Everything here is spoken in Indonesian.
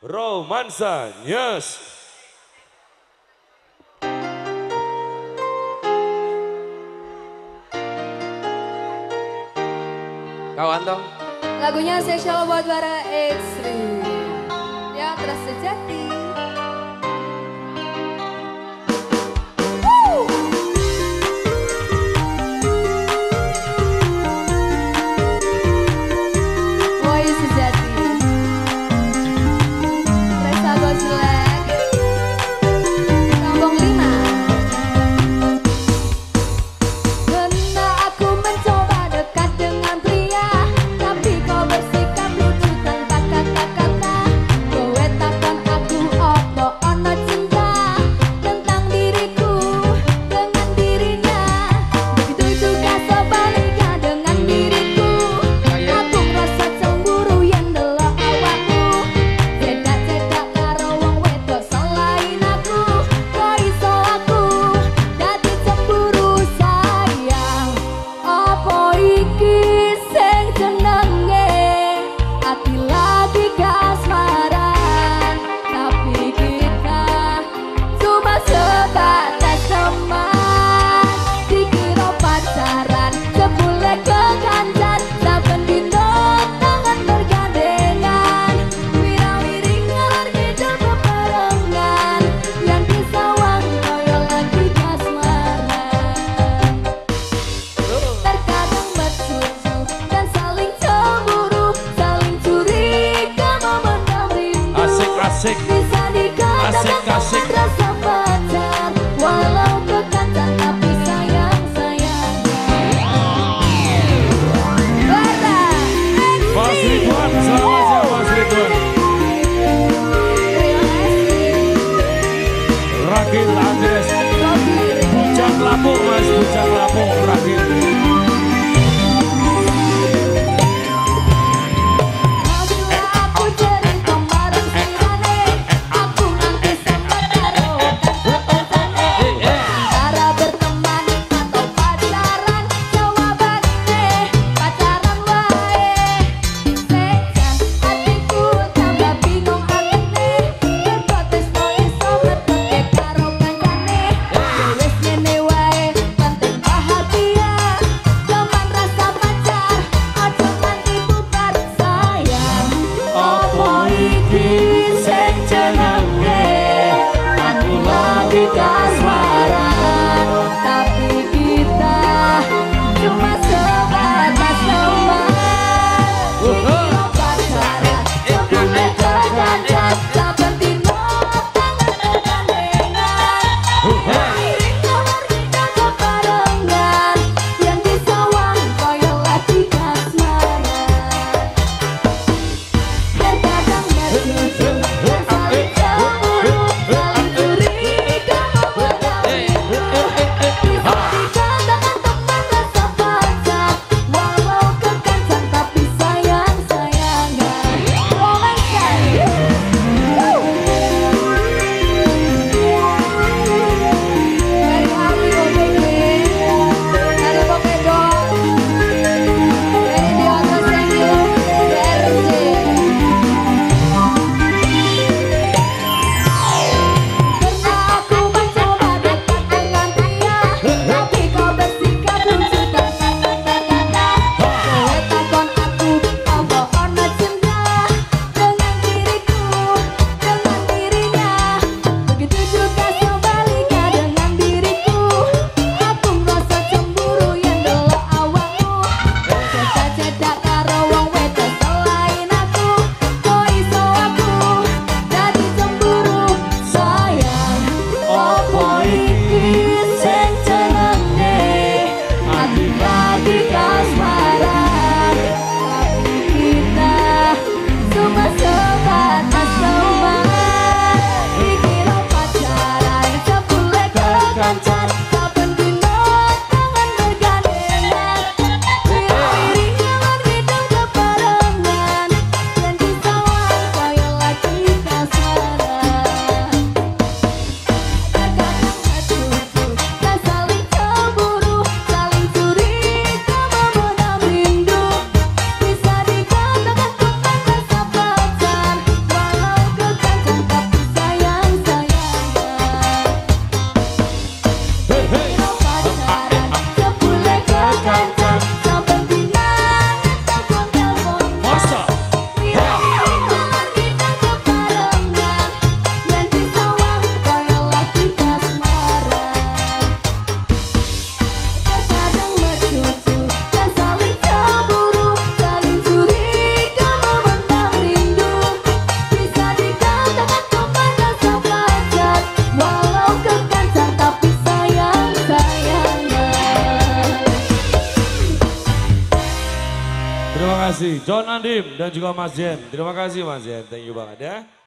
Romansa News. Kawan dong. Lagunya Sexual buat para ekstrim yang terus sejati. Woi sejati. Resa Gozlek. Kampung 5. Kena aku mencoba dekat dengan pria, tapi kau bersikap lucu tanpa kata-kata. Kowe takkan aku opo ono cinta tentang diriku dengan dirinya. Begitu juga sebaliknya dengan diriku. Aku merasa cemburu yang delok awakmu. Cedak-cedak karo wong wedok selain aku. Kok iso aku dadi cemburu sayang? Apa iki sing jenenge ati lagi kasmaran, tapi kita cuma sebatas teman. Dikira pacaran jebule kekancan, saben dino tangan bergandengan. Wira-wiri ngalor ngidul bebarengan, yang disawang koyo lagi kasmaran. Terkadang bersusu dan saling cemburu, saling curiga memendam rindu. Asik-asik. Bisa dikatakan Asik-asik. rasa pacar, walau kekancan tapi sayang-sayangan. Bara, Mas Ridwan, selamat siang Mas Ridwan. terima kasih. Ragil Andres, Robi. Bujang Lampung Mas, Bujang Lampung, Ragil. Bila aku cerita marang sirane, aku nanti sempat karo kata-katane. Antara berteman atau pacaran, jawabannya pacaran wae. Sejan hatiku tambah bingung artine, mergo tresno iso ngetutke karo kancane. Wis ngene wae penting bahagia, kasih John Andim dan juga Mas Jen. Terima kasih Mas Jen, thank you banget ya.